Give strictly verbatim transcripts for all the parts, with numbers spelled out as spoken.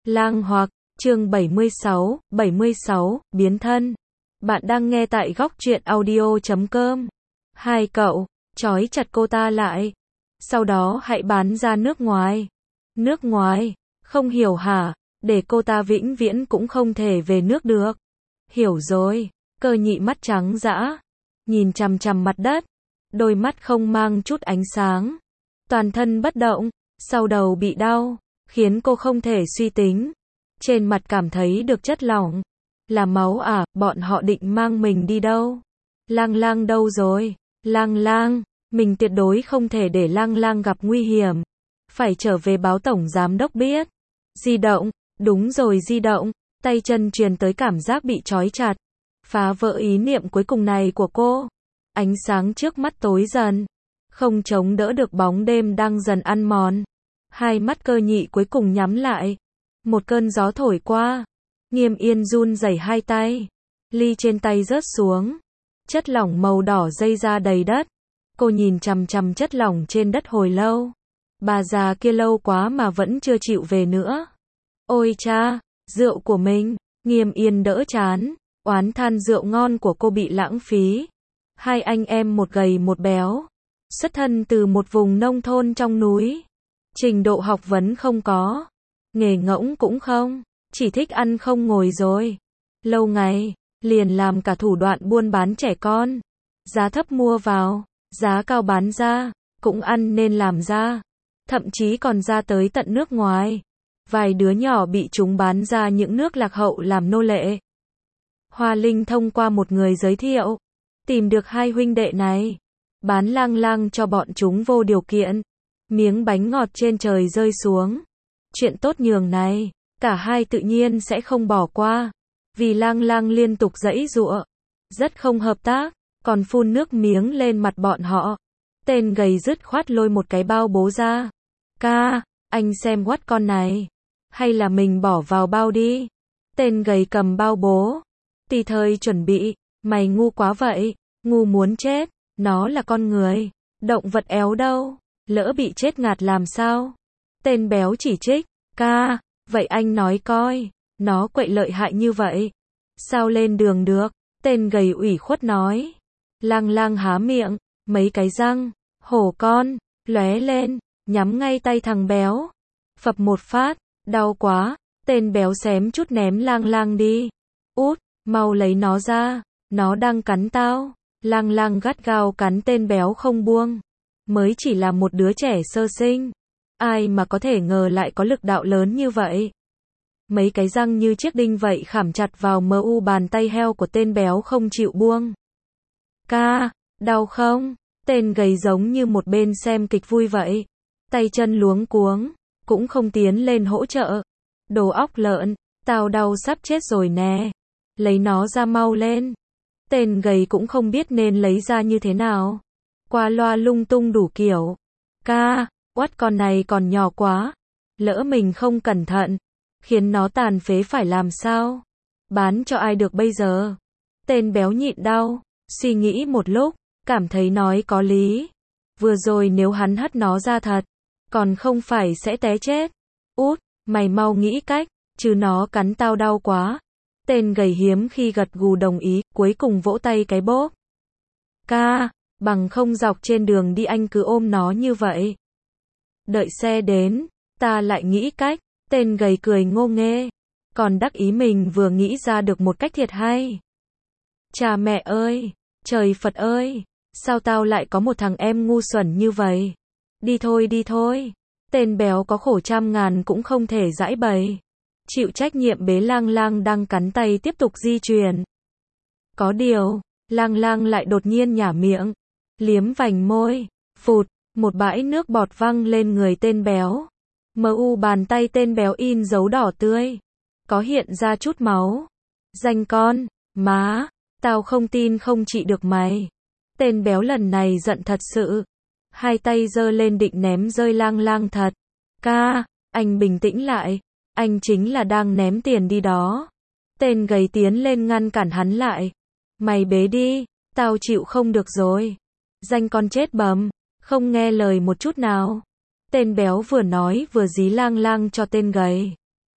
Lang Hoặc, chương bảy mươi sáu, bảy mươi sáu, biến thân. Bạn đang nghe tại góc truyện audio chấm com. Hai cậu, trói chặt cô ta lại. Sau đó hãy bán ra nước ngoài. Nước ngoài? Không hiểu hả? Để cô ta vĩnh viễn cũng không thể về nước được. Hiểu rồi. Cơ nhị mắt trắng dã, nhìn chằm chằm mặt đất, đôi mắt không mang chút ánh sáng, toàn thân bất động, sau đầu bị đau, khiến cô không thể suy tính. Trên mặt cảm thấy được chất lỏng, là máu à, bọn họ định mang mình đi đâu? Lang Lang đâu rồi? Lang Lang, mình tuyệt đối không thể để Lang Lang gặp nguy hiểm, phải trở về báo tổng giám đốc biết. Di động, đúng rồi di động, tay chân truyền tới cảm giác bị trói chặt, phá vỡ ý niệm cuối cùng này của cô. Ánh sáng trước mắt tối dần, không chống đỡ được bóng đêm đang dần ăn mòn. Hai mắt Cơ nhị cuối cùng nhắm lại. Một cơn gió thổi qua, Nghiêm Yên run rẩy hai tay, ly trên tay rớt xuống, chất lỏng màu đỏ dây ra đầy đất. Cô nhìn chằm chằm chất lỏng trên đất hồi lâu. Bà già kia lâu quá mà vẫn chưa chịu về nữa. Ôi cha, rượu của mình. Nghiêm Yên đỡ chán, oán than rượu ngon của cô bị lãng phí. Hai anh em một gầy một béo, xuất thân từ một vùng nông thôn trong núi, trình độ học vấn không có, nghề ngỗng cũng không, chỉ thích ăn không ngồi rồi. Lâu ngày, liền làm cả thủ đoạn buôn bán trẻ con. Giá thấp mua vào, giá cao bán ra, cũng ăn nên làm ra. Thậm chí còn ra tới tận nước ngoài. Vài đứa nhỏ bị chúng bán ra những nước lạc hậu làm nô lệ. Hoa Linh thông qua một người giới thiệu, tìm được hai huynh đệ này, bán Lang Lang cho bọn chúng vô điều kiện. Miếng bánh ngọt trên trời rơi xuống. Chuyện tốt nhường này, cả hai tự nhiên sẽ không bỏ qua. Vì Lang Lang liên tục giãy giụa, rất không hợp tác, còn phun nước miếng lên mặt bọn họ. Tên gầy dứt khoát lôi một cái bao bố ra. Ca, anh xem quát con này. Hay là mình bỏ vào bao đi. Tên gầy cầm bao bố, tùy thời chuẩn bị. Mày ngu quá vậy, ngu muốn chết. Nó là con người, động vật éo đâu, lỡ bị chết ngạt làm sao? Tên béo chỉ trích. Ca, vậy anh nói coi, nó quậy lợi hại như vậy, sao lên đường được? Tên gầy ủy khuất nói. Lang Lang há miệng, mấy cái răng hổ con lóe lên, nhắm ngay tay thằng béo, phập một phát. Đau quá. Tên béo xém chút ném Lang Lang đi. Út, mau lấy nó ra, nó đang cắn tao. Lang Lang gắt gao cắn tên béo không buông. Mới chỉ là một đứa trẻ sơ sinh, ai mà có thể ngờ lại có lực đạo lớn như vậy. Mấy cái răng như chiếc đinh vậy khảm chặt vào mờ u bàn tay heo của tên béo không chịu buông. Ca, đau không? Tên gầy giống như một bên xem kịch vui vậy, tay chân luống cuống, cũng không tiến lên hỗ trợ. Đồ óc lợn, tao đau sắp chết rồi nè, lấy nó ra mau lên. Tên gầy cũng không biết nên lấy ra như thế nào, qua loa lung tung đủ kiểu. Ca, oát con này còn nhỏ quá, lỡ mình không cẩn thận, khiến nó tàn phế phải làm sao? Bán cho ai được bây giờ? Tên béo nhịn đau, suy nghĩ một lúc, cảm thấy nói có lý. Vừa rồi nếu hắn hất nó ra thật, còn không phải sẽ té chết. Út, mày mau nghĩ cách, chứ nó cắn tao đau quá. Tên gầy hiếm khi gật gù đồng ý, cuối cùng vỗ tay cái bốp. Ca, bằng không dọc trên đường đi anh cứ ôm nó như vậy. Đợi xe đến, ta lại nghĩ cách. Tên gầy cười ngô nghê, còn đắc ý mình vừa nghĩ ra được một cách thiệt hay. Cha mẹ ơi, trời Phật ơi, sao tao lại có một thằng em ngu xuẩn như vậy? Đi thôi đi thôi. Tên béo có khổ trăm ngàn cũng không thể giãi bày, chịu trách nhiệm bế Lang Lang đang cắn tay tiếp tục di chuyển. Có điều, Lang Lang lại đột nhiên nhả miệng, liếm vành môi, phụt, một bãi nước bọt văng lên người tên béo. Mờ u bàn tay tên béo in dấu đỏ tươi, có hiện ra chút máu. Danh con, má, tao không tin không trị được mày. Tên béo lần này giận thật sự, hai tay giơ lên định ném rơi Lang Lang thật. Ca, anh bình tĩnh lại, anh chính là đang ném tiền đi đó. Tên gầy tiến lên ngăn cản hắn lại. Mày bế đi, tao chịu không được rồi. Danh con chết bầm, không nghe lời một chút nào. Tên béo vừa nói vừa dí Lang Lang cho tên gầy.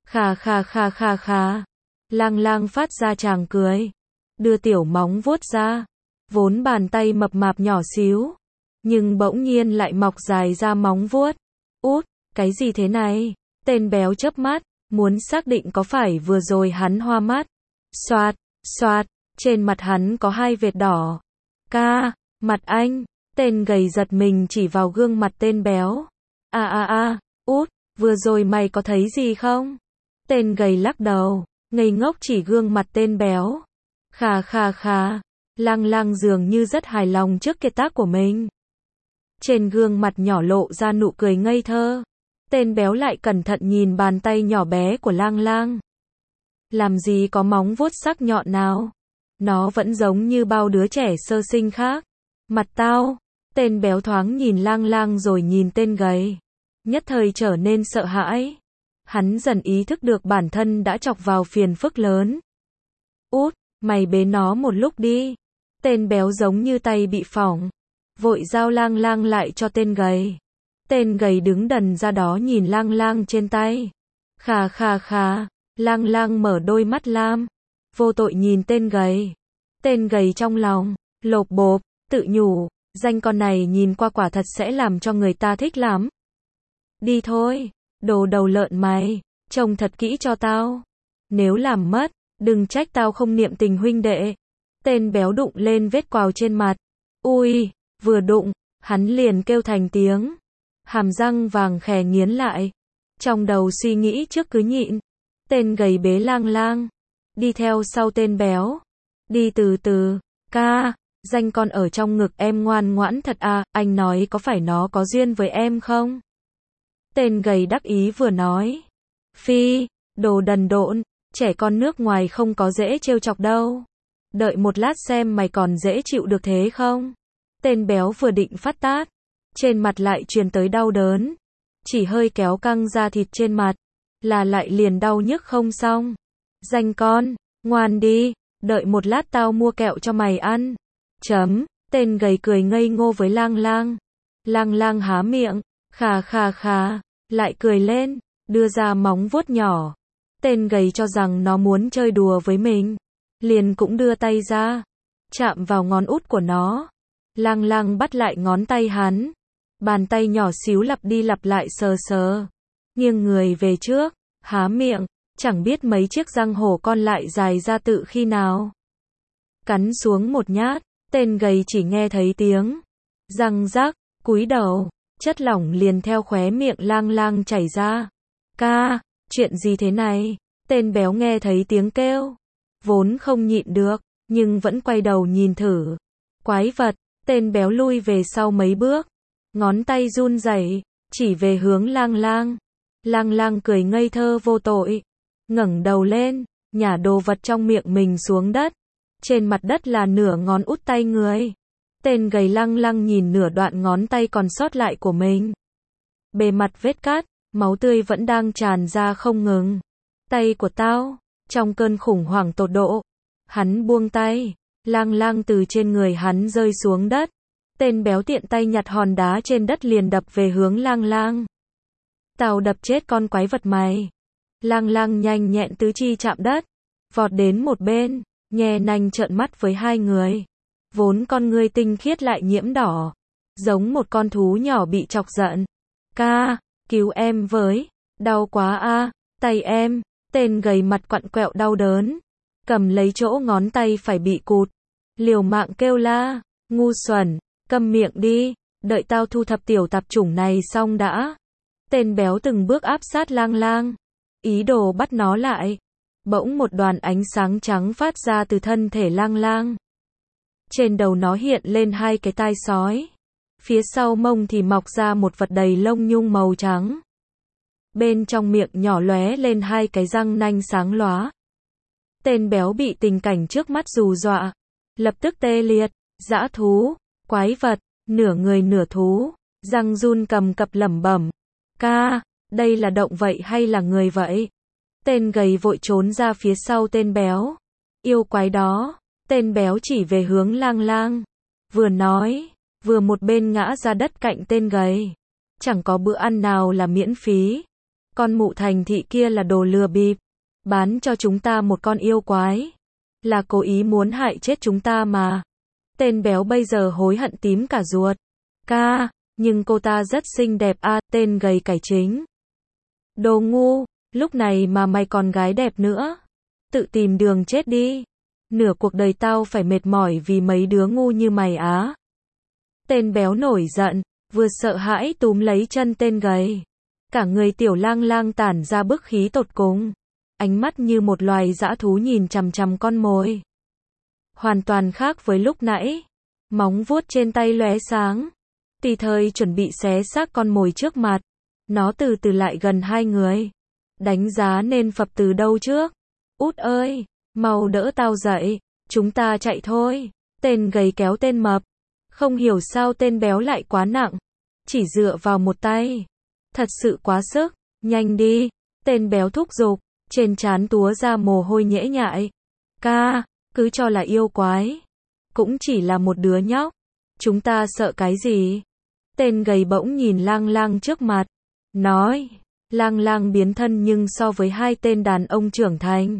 Khà khà khà khà khà. Lang lang phát ra tràng cười. Đưa tiểu móng vuốt ra. Vốn bàn tay mập mạp nhỏ xíu. Nhưng bỗng nhiên lại mọc dài ra móng vuốt. Út, cái gì thế này? Tên béo chớp mắt, muốn xác định có phải vừa rồi hắn hoa mắt. Xoạt, xoạt, trên mặt hắn có hai vệt đỏ. Ca, mặt anh. Tên gầy giật mình chỉ vào gương mặt tên béo. A a a, út, vừa rồi mày có thấy gì không? Tên gầy lắc đầu, ngây ngốc chỉ gương mặt tên béo. Khà khà khà, Lang lang dường như rất hài lòng trước kiệt tác của mình. Trên gương mặt nhỏ lộ ra nụ cười ngây thơ. Tên béo lại cẩn thận nhìn bàn tay nhỏ bé của lang lang. Làm gì có móng vuốt sắc nhọn nào? Nó vẫn giống như bao đứa trẻ sơ sinh khác. Mặt tao. Tên béo thoáng nhìn lang lang rồi nhìn tên gầy. Nhất thời trở nên sợ hãi. Hắn dần ý thức được bản thân đã chọc vào phiền phức lớn. Út, mày bế nó một lúc đi. Tên béo giống như tay bị phỏng. Vội giao lang lang lại cho tên gầy. Tên gầy đứng đần ra đó nhìn lang lang trên tay. Khà khà khà, lang lang mở đôi mắt lam. Vô tội nhìn tên gầy. Tên gầy trong lòng, lộp bộp, tự nhủ. Danh con này nhìn qua quả thật sẽ làm cho người ta thích lắm. Đi thôi, đồ đầu lợn mày, trông thật kỹ cho tao. Nếu làm mất, đừng trách tao không niệm tình huynh đệ. Tên béo đụng lên vết quào trên mặt. Ui, vừa đụng, hắn liền kêu thành tiếng. Hàm răng vàng khè nghiến lại. Trong đầu suy nghĩ trước cứ nhịn. Tên gầy bế lang lang. Đi theo sau tên béo. Đi từ từ, ca. Danh con ở trong ngực em ngoan ngoãn thật à, anh nói có phải nó có duyên với em không? Tên gầy đắc ý vừa nói. Phi, đồ đần độn, trẻ con nước ngoài không có dễ trêu chọc đâu. Đợi một lát xem mày còn dễ chịu được thế không? Tên béo vừa định phát tát. Trên mặt lại truyền tới đau đớn. Chỉ hơi kéo căng da thịt trên mặt. Là lại liền đau nhức không xong. Danh con, ngoan đi, đợi một lát tao mua kẹo cho mày ăn. Chấm, tên gầy cười ngây ngô với lang lang. Lang lang há miệng, khà khà khà, lại cười lên, đưa ra móng vuốt nhỏ. Tên gầy cho rằng nó muốn chơi đùa với mình. Liền cũng đưa tay ra, chạm vào ngón út của nó. Lang lang bắt lại ngón tay hắn. Bàn tay nhỏ xíu lặp đi lặp lại sờ sờ. Nghiêng người về trước, há miệng, chẳng biết mấy chiếc răng hổ con lại dài ra tự khi nào. Cắn xuống một nhát. Tên gầy chỉ nghe thấy tiếng răng rắc, cúi đầu, chất lỏng liền theo khóe miệng lang lang chảy ra. Ca, chuyện gì thế này? Tên béo nghe thấy tiếng kêu, vốn không nhịn được, nhưng vẫn quay đầu nhìn thử. Quái vật, tên béo lui về sau mấy bước, ngón tay run rẩy, chỉ về hướng lang lang. Lang lang cười ngây thơ vô tội, ngẩng đầu lên, nhả đồ vật trong miệng mình xuống đất. Trên mặt đất là nửa ngón út tay người. Tên gầy lăng lăng nhìn nửa đoạn ngón tay còn sót lại của mình. Bề mặt vết cát, máu tươi vẫn đang tràn ra không ngừng. Tay của tao, trong cơn khủng hoảng tột độ. Hắn buông tay, lang lang từ trên người hắn rơi xuống đất. Tên béo tiện tay nhặt hòn đá trên đất liền đập về hướng lang lang. Tao đập chết con quái vật mày. Lang lang nhanh nhẹn tứ chi chạm đất, vọt đến một bên. Nhe nanh trợn mắt với hai người. Vốn con ngươi tinh khiết lại nhiễm đỏ. Giống một con thú nhỏ bị chọc giận. Ca, cứu em với. Đau quá a, tay em. Tên gầy mặt quặn quẹo đau đớn. Cầm lấy chỗ ngón tay phải bị cụt. Liều mạng kêu la. Ngu xuẩn, câm miệng đi. Đợi tao thu thập tiểu tạp chủng này xong đã. Tên béo từng bước áp sát lang lang. Ý đồ bắt nó lại. Bỗng một đoàn ánh sáng trắng phát ra từ thân thể lang lang. Trên đầu nó hiện lên hai cái tai sói. Phía sau mông thì mọc ra một vật đầy lông nhung màu trắng. Bên trong miệng nhỏ lóe lên hai cái răng nanh sáng lóa. Tên béo bị tình cảnh trước mắt hù dọa. Lập tức tê liệt, dã thú, quái vật, nửa người nửa thú. Răng run cầm cập lẩm bẩm. Ca, đây là động vậy hay là người vậy? Tên gầy vội trốn ra phía sau tên béo. Yêu quái đó. Tên béo chỉ về hướng lang lang. Vừa nói, vừa một bên ngã ra đất cạnh tên gầy. Chẳng có bữa ăn nào là miễn phí. Con mụ thành thị kia là đồ lừa bịp, bán cho chúng ta một con yêu quái. Là cố ý muốn hại chết chúng ta mà. Tên béo bây giờ hối hận tím cả ruột. Ca, nhưng cô ta rất xinh đẹp a, à, tên gầy cải chính. Đồ ngu, lúc này mà mày còn gái đẹp nữa. Tự tìm đường chết đi. Nửa cuộc đời tao phải mệt mỏi vì mấy đứa ngu như mày á. Tên béo nổi giận, vừa sợ hãi túm lấy chân tên gầy. Cả người tiểu lang lang tản ra bức khí tột cùng. Ánh mắt như một loài dã thú nhìn chằm chằm con mồi. Hoàn toàn khác với lúc nãy. Móng vuốt trên tay lóe sáng. Tùy thời chuẩn bị xé xác con mồi trước mặt. Nó từ từ lại gần hai người. Đánh giá nên phập từ đâu trước. Út ơi, mau đỡ tao dậy. Chúng ta chạy thôi. Tên gầy kéo tên mập. Không hiểu sao tên béo lại quá nặng. Chỉ dựa vào một tay. Thật sự quá sức. Nhanh đi. Tên béo thúc giục. Trên trán túa ra mồ hôi nhễ nhại. Ca, cứ cho là yêu quái. Cũng chỉ là một đứa nhóc. Chúng ta sợ cái gì? Tên gầy bỗng nhìn lang lang trước mặt. Nói. Lang lang biến thân nhưng so với hai tên đàn ông trưởng thành.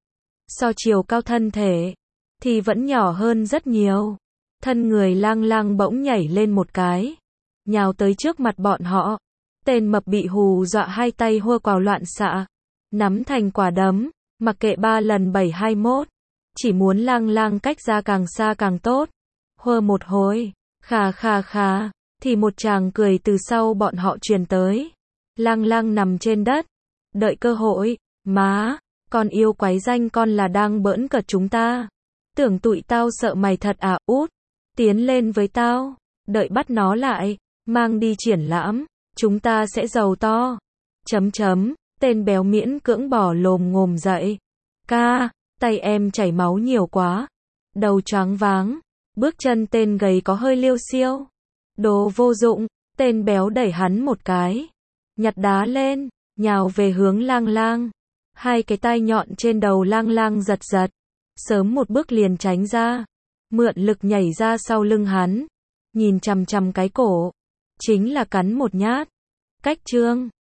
So chiều cao thân thể. Thì vẫn nhỏ hơn rất nhiều. Thân người lang lang bỗng nhảy lên một cái. Nhào tới trước mặt bọn họ. Tên mập bị hù dọa hai tay hua quào loạn xạ. Nắm thành quả đấm. Mặc kệ ba lần bảy hai mốt. Chỉ muốn lang lang cách ra càng xa càng tốt. Hơ một hồi. Khà khà khà. Thì một chàng cười từ sau bọn họ truyền tới. Lang lang nằm trên đất. Đợi cơ hội. Má. Con yêu quái danh con là đang bỡn cợt chúng ta. Tưởng tụi tao sợ mày thật à út. Tiến lên với tao. Đợi bắt nó lại. Mang đi triển lãm. Chúng ta sẽ giàu to. Chấm chấm. Tên béo miễn cưỡng bỏ lồm ngồm dậy. Ca. Tay em chảy máu nhiều quá. Đầu choáng váng. Bước chân tên gầy có hơi liêu xiêu. Đồ vô dụng. Tên béo đẩy hắn một cái. Nhặt đá lên. Nhào về hướng lang lang. Hai cái tai nhọn trên đầu lang lang giật giật. Sớm một bước liền tránh ra. Mượn lực nhảy ra sau lưng hắn. Nhìn chằm chằm cái cổ. Chính là cắn một nhát. Cách chương.